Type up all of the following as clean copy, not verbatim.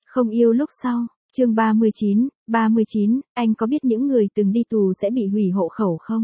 Không yêu lúc sau, chương 39, anh có biết những người từng đi tù sẽ bị hủy hộ khẩu không?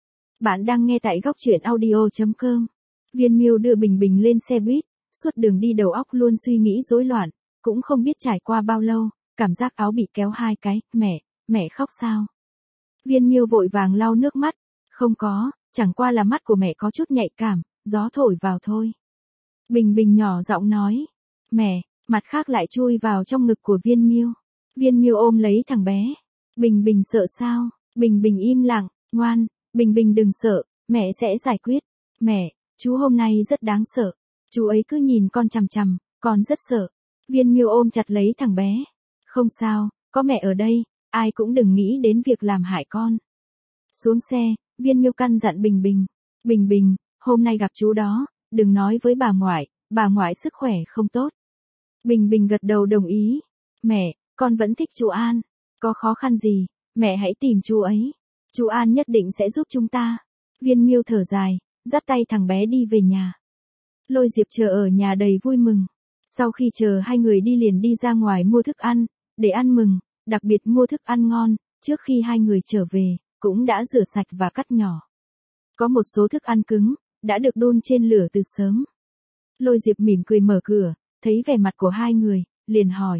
Bạn đang nghe tại góc truyện audio.com. Viên Miêu đưa Bình Bình lên xe buýt, suốt đường đi đầu óc luôn suy nghĩ rối loạn, cũng không biết trải qua bao lâu, cảm giác áo bị kéo hai cái, mẹ khóc sao? Viên Miêu vội vàng lau nước mắt, không có, chẳng qua là mắt của mẹ có chút nhạy cảm, gió thổi vào thôi. Bình Bình nhỏ giọng nói, mẹ, mặt khác lại chui vào trong ngực của Viên Miêu. Viên Miêu ôm lấy thằng bé. Bình Bình sợ sao? Bình Bình im lặng, ngoan, Bình Bình đừng sợ, mẹ sẽ giải quyết. Mẹ, chú hôm nay rất đáng sợ. Chú ấy cứ nhìn con chằm chằm, con rất sợ. Viên Miêu ôm chặt lấy thằng bé. Không sao, có mẹ ở đây, ai cũng đừng nghĩ đến việc làm hại con. Xuống xe, Viên Miêu căn dặn Bình Bình. Bình Bình, hôm nay gặp chú đó, đừng nói với bà ngoại sức khỏe không tốt. Bình Bình gật đầu đồng ý. Mẹ, con vẫn thích chú An. Có khó khăn gì, mẹ hãy tìm chú ấy. Chú An nhất định sẽ giúp chúng ta. Viên Miêu thở dài, dắt tay thằng bé đi về nhà. Lôi Diệp chờ ở nhà đầy vui mừng. Sau khi chờ hai người đi liền đi ra ngoài mua thức ăn, để ăn mừng, đặc biệt mua thức ăn ngon, trước khi hai người trở về, cũng đã rửa sạch và cắt nhỏ. Có một số thức ăn cứng, đã được đun trên lửa từ sớm. Lôi Diệp mỉm cười mở cửa, thấy vẻ mặt của hai người, liền hỏi.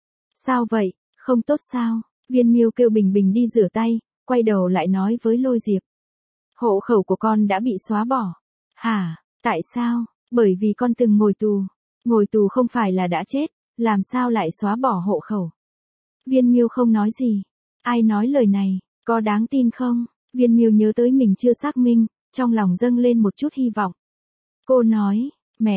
Sao vậy, không tốt sao? Viên Miêu kêu Bình Bình đi rửa tay, quay đầu lại nói với Lôi Diệp. Hộ khẩu của con đã bị xóa bỏ. Hả, tại sao? Bởi vì con từng ngồi tù. Ngồi tù không phải là đã chết, làm sao lại xóa bỏ hộ khẩu? Viên Miêu không nói gì. Ai nói lời này, có đáng tin không? Viên Miêu nhớ tới mình chưa xác minh, trong lòng dâng lên một chút hy vọng. Cô nói,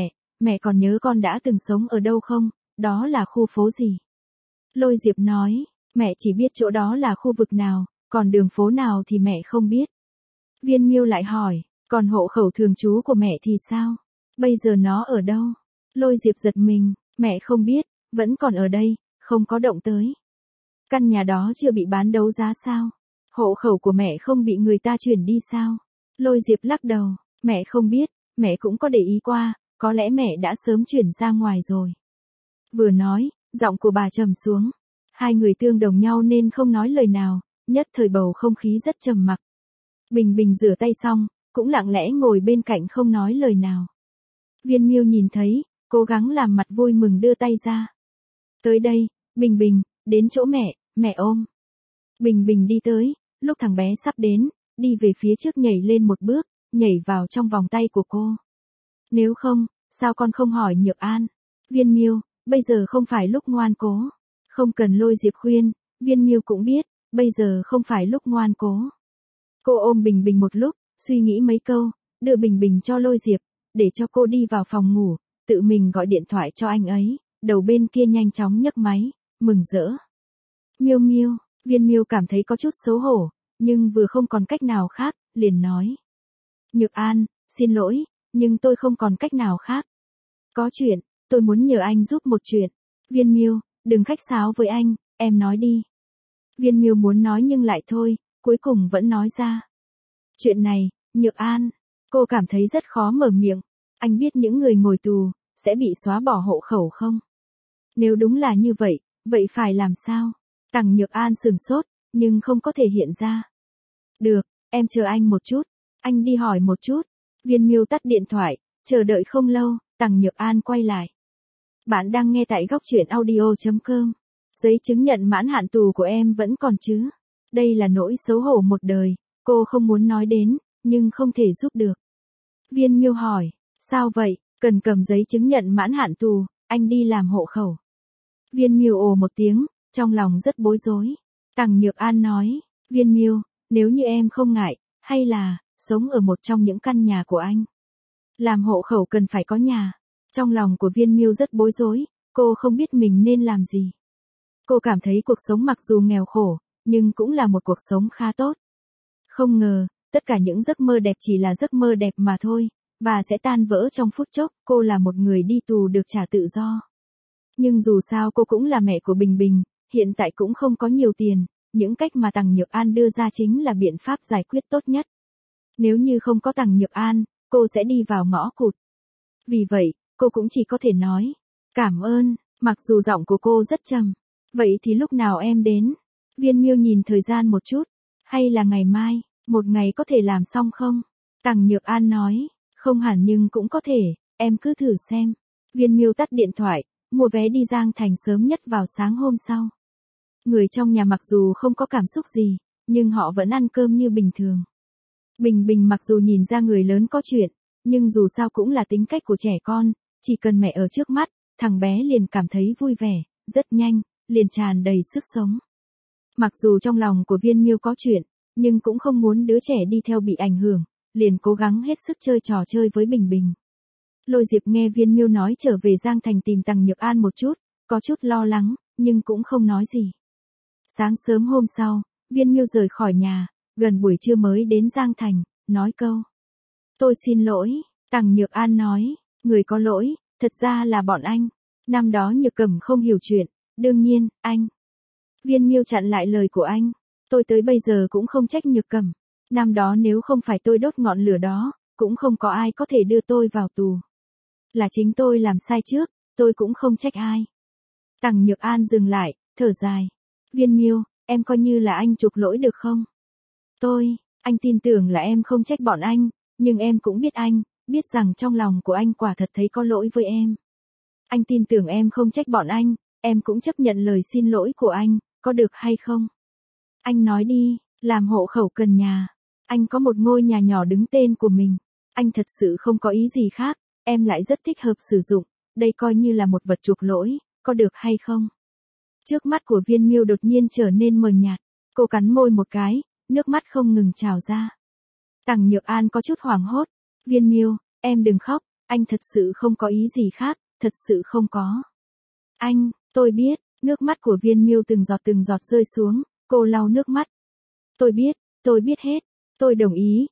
mẹ còn nhớ con đã từng sống ở đâu không? Đó là khu phố gì? Lôi Diệp nói, mẹ chỉ biết chỗ đó là khu vực nào, còn đường phố nào thì mẹ không biết. Viên Miêu lại hỏi, còn hộ khẩu thường trú của mẹ thì sao? Bây giờ nó ở đâu? Lôi Diệp giật mình, mẹ không biết, vẫn còn ở đây, không có động tới. Căn nhà đó chưa bị bán đấu giá sao? Hộ khẩu của mẹ không bị người ta chuyển đi sao? Lôi Diệp lắc đầu, mẹ không biết, mẹ cũng có để ý qua, có lẽ mẹ đã sớm chuyển ra ngoài rồi. Vừa nói, giọng của bà trầm xuống. Hai người tương đồng nhau nên không nói lời nào, nhất thời bầu không khí rất trầm mặc. Bình Bình rửa tay xong, cũng lặng lẽ ngồi bên cạnh không nói lời nào. Viên Miêu nhìn thấy, cố gắng làm mặt vui mừng đưa tay ra. Tới đây, Bình Bình, đến chỗ mẹ ôm. Bình Bình đi tới, lúc thằng bé sắp đến, đi về phía trước nhảy lên một bước, nhảy vào trong vòng tay của cô. Nếu không, sao con không hỏi Nhược An? Viên Miêu, bây giờ không phải lúc ngoan cố. Không cần Lôi Diệp khuyên, Viên Miêu cũng biết, bây giờ không phải lúc ngoan cố. Cô ôm Bình Bình một lúc, suy nghĩ mấy câu, đưa Bình Bình cho Lôi Diệp, để cho cô đi vào phòng ngủ, tự mình gọi điện thoại cho anh ấy, đầu bên kia nhanh chóng nhấc máy, mừng rỡ. Miêu Miêu, Viên Miêu cảm thấy có chút xấu hổ, nhưng vừa không còn cách nào khác, liền nói. Nhược An, xin lỗi, nhưng tôi không còn cách nào khác. Có chuyện, tôi muốn nhờ anh giúp một chuyện. Viên Miêu, đừng khách sáo với anh, em nói đi. Viên Miêu muốn nói nhưng lại thôi, cuối cùng vẫn nói ra. Chuyện này, Nhược An, cô cảm thấy rất khó mở miệng. Anh biết những người ngồi tù, sẽ bị xóa bỏ hộ khẩu không? Nếu đúng là như vậy phải làm sao? Tằng Nhược An sửng sốt, nhưng không có thể hiện ra. Được, em chờ anh một chút, anh đi hỏi một chút. Viên Miêu tắt điện thoại, chờ đợi không lâu, Tằng Nhược An quay lại. Bạn đang nghe tại góc truyện audio.com. Giấy chứng nhận mãn hạn tù của em vẫn còn chứ? Đây là nỗi xấu hổ một đời, cô không muốn nói đến, nhưng không thể giúp được. Viên Miêu hỏi, sao vậy, cần cầm giấy chứng nhận mãn hạn tù, anh đi làm hộ khẩu. Viên Miêu ồ một tiếng, trong lòng rất bối rối. Tằng Nhược An nói, Viên Miêu, nếu như em không ngại, hay là, sống ở một trong những căn nhà của anh. Làm hộ khẩu cần phải có nhà. Trong lòng của Viên Miêu rất bối rối, cô không biết mình nên làm gì. Cô cảm thấy cuộc sống mặc dù nghèo khổ, nhưng cũng là một cuộc sống khá tốt. Không ngờ, tất cả những giấc mơ đẹp chỉ là giấc mơ đẹp mà thôi, và sẽ tan vỡ trong phút chốc. Cô là một người đi tù được trả tự do. Nhưng dù sao cô cũng là mẹ của Bình Bình, hiện tại cũng không có nhiều tiền, những cách mà Tằng Nhược An đưa ra chính là biện pháp giải quyết tốt nhất. Nếu như không có Tằng Nhược An, cô sẽ đi vào ngõ cụt. Vì vậy, cô cũng chỉ có thể nói, cảm ơn, Mặc dù giọng của cô rất trầm. Vậy thì lúc nào em đến? Viên Miêu nhìn thời gian một chút. Hay là ngày mai, một ngày có thể làm xong không? Tằng Nhược An nói, không hẳn nhưng cũng có thể, em cứ thử xem. Viên Miêu tắt điện thoại, mua vé đi Giang Thành sớm nhất vào sáng hôm sau. Người trong nhà mặc dù không có cảm xúc gì, nhưng họ vẫn ăn cơm như bình thường. Bình Bình mặc dù nhìn ra người lớn có chuyện, nhưng dù sao cũng là tính cách của trẻ con, chỉ cần mẹ ở trước mắt, thằng bé liền cảm thấy vui vẻ, rất nhanh, liền tràn đầy sức sống. Mặc dù trong lòng của Viên Miêu có chuyện, nhưng cũng không muốn đứa trẻ đi theo bị ảnh hưởng, liền cố gắng hết sức chơi trò chơi với Bình Bình. Lôi Diệp nghe Viên Miêu nói trở về Giang Thành tìm Tằng Nhược An một chút, có chút lo lắng, nhưng cũng không nói gì. Sáng sớm hôm sau, Viên Miêu rời khỏi nhà, gần buổi trưa mới đến Giang Thành, nói câu. Tôi xin lỗi, Tằng Nhược An nói, người có lỗi, thật ra là bọn anh. Năm đó Nhược Cẩm không hiểu chuyện, đương nhiên, anh. Viên Miêu chặn lại lời của anh. Tôi tới bây giờ cũng không trách Nhược Cẩm. Năm đó nếu không phải tôi đốt ngọn lửa đó, cũng không có ai có thể đưa tôi vào tù. Là chính tôi làm sai trước, tôi cũng không trách ai. Tằng Nhược An dừng lại, thở dài. Viên Miêu, em coi như là anh chuộc lỗi được không? Anh tin tưởng là em không trách bọn anh, nhưng em cũng biết anh, biết rằng trong lòng của anh quả thật thấy có lỗi với em. Anh tin tưởng em không trách bọn anh, em cũng chấp nhận lời xin lỗi của anh, có được hay không? Anh nói đi, làm hộ khẩu cần nhà. Anh có một ngôi nhà nhỏ đứng tên của mình. Anh thật sự không có ý gì khác, em lại rất thích hợp sử dụng, đây coi như là một vật chuộc lỗi, có được hay không? Trước mắt của Viên Miêu đột nhiên trở nên mờ nhạt, cô cắn môi một cái, nước mắt không ngừng trào ra. Tằng Nhược An có chút hoảng hốt. Viên Miêu, em đừng khóc, anh thật sự không có ý gì khác, thật sự không có. Anh, tôi biết, nước mắt của Viên Miêu từng giọt rơi xuống, cô lau nước mắt. Tôi biết hết, tôi đồng ý,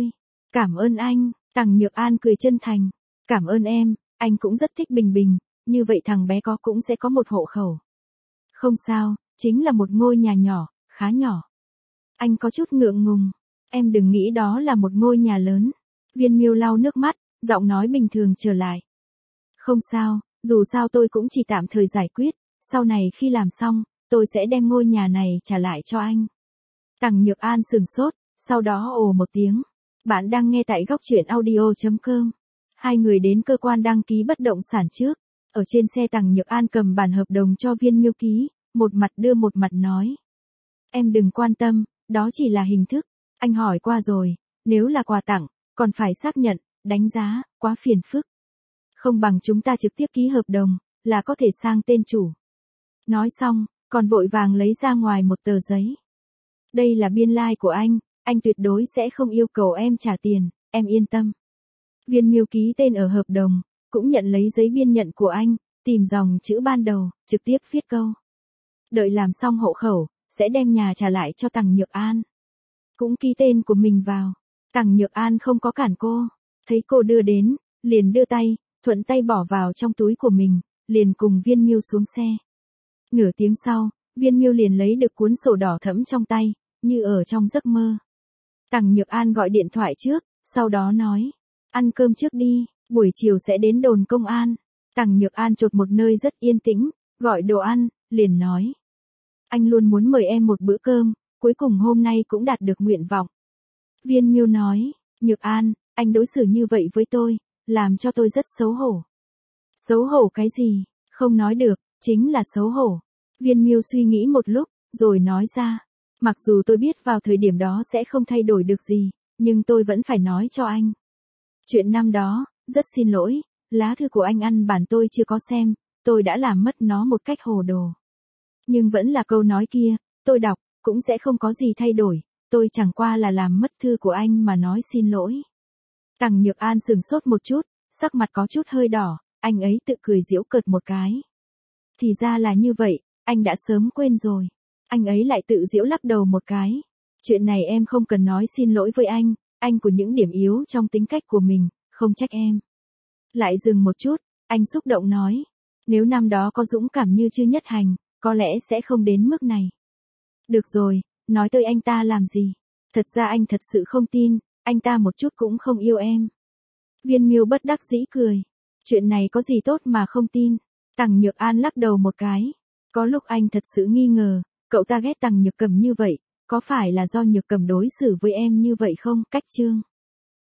cảm ơn anh, Tằng Nhược An cười chân thành. Cảm ơn em, anh cũng rất thích Bình Bình, như vậy thằng bé cũng sẽ có một hộ khẩu. Không sao, chính là một ngôi nhà nhỏ, khá nhỏ. Anh có chút ngượng ngùng, em đừng nghĩ đó là một ngôi nhà lớn. Viên Miêu lau nước mắt, giọng nói bình thường trở lại. Không sao, dù sao tôi cũng chỉ tạm thời giải quyết, sau này khi làm xong, tôi sẽ đem ngôi nhà này trả lại cho anh. Tằng Nhược An sửng sốt, sau đó ồ một tiếng. Bạn đang nghe tại góc truyện audio.com. Hai người đến cơ quan đăng ký bất động sản trước. Ở trên xe Tằng Nhược An cầm bản hợp đồng cho Viên Miêu ký, một mặt đưa một mặt nói. Em đừng quan tâm, đó chỉ là hình thức. Anh hỏi qua rồi, nếu là quà tặng, còn phải xác nhận, đánh giá, quá phiền phức. Không bằng chúng ta trực tiếp ký hợp đồng, là có thể sang tên chủ. Nói xong, còn vội vàng lấy ra ngoài một tờ giấy. Đây là biên lai của anh tuyệt đối sẽ không yêu cầu em trả tiền, em yên tâm. Viên Miêu ký tên ở hợp đồng, cũng nhận lấy giấy biên nhận của anh, tìm dòng chữ ban đầu, trực tiếp viết câu. Đợi làm xong hộ khẩu, sẽ đem nhà trả lại cho Tằng Nhược An. Cũng ký tên của mình vào. Tằng Nhược An không có cản cô, thấy cô đưa đến, liền đưa tay, thuận tay bỏ vào trong túi của mình, liền cùng Viên Miêu xuống xe. Nửa tiếng sau, Viên Miêu liền lấy được cuốn sổ đỏ thẫm trong tay, như ở trong giấc mơ. Tằng Nhược An gọi điện thoại trước, sau đó nói, ăn cơm trước đi, buổi chiều sẽ đến đồn công an. Tằng Nhược An chột một nơi rất yên tĩnh, gọi đồ ăn, liền nói. Anh luôn muốn mời em một bữa cơm, cuối cùng hôm nay cũng đạt được nguyện vọng. Viên Miêu nói, Nhược An, anh đối xử như vậy với tôi, làm cho tôi rất xấu hổ. Xấu hổ cái gì, không nói được, chính là xấu hổ. Viên Miêu suy nghĩ một lúc, rồi nói ra. Mặc dù tôi biết vào thời điểm đó sẽ không thay đổi được gì, nhưng tôi vẫn phải nói cho anh. Chuyện năm đó, rất xin lỗi, lá thư của anh ăn bản tôi chưa có xem, tôi đã làm mất nó một cách hồ đồ. Nhưng vẫn là câu nói kia, tôi đọc, cũng sẽ không có gì thay đổi, tôi chẳng qua là làm mất thư của anh mà nói xin lỗi. Tằng Nhược An sửng sốt một chút, sắc mặt có chút hơi đỏ, anh ấy tự cười giễu cợt một cái. Thì ra là như vậy, anh đã sớm quên rồi. Anh ấy lại tự giễu lắc đầu một cái. Chuyện này em không cần nói xin lỗi với anh của những điểm yếu trong tính cách của mình, không trách em. Lại dừng một chút, anh xúc động nói. Nếu năm đó có dũng cảm như Chư Nhất Hành, có lẽ sẽ không đến mức này. Được rồi, nói tới anh ta làm gì? Thật ra anh thật sự không tin, anh ta một chút cũng không yêu em. Viên Miêu bất đắc dĩ cười. Chuyện này có gì tốt mà không tin. Tằng Nhược An lắc đầu một cái. Có lúc anh thật sự nghi ngờ, cậu ta ghét Tằng Nhược Cầm như vậy, có phải là do Nhược Cầm đối xử với em như vậy không? Cách Chương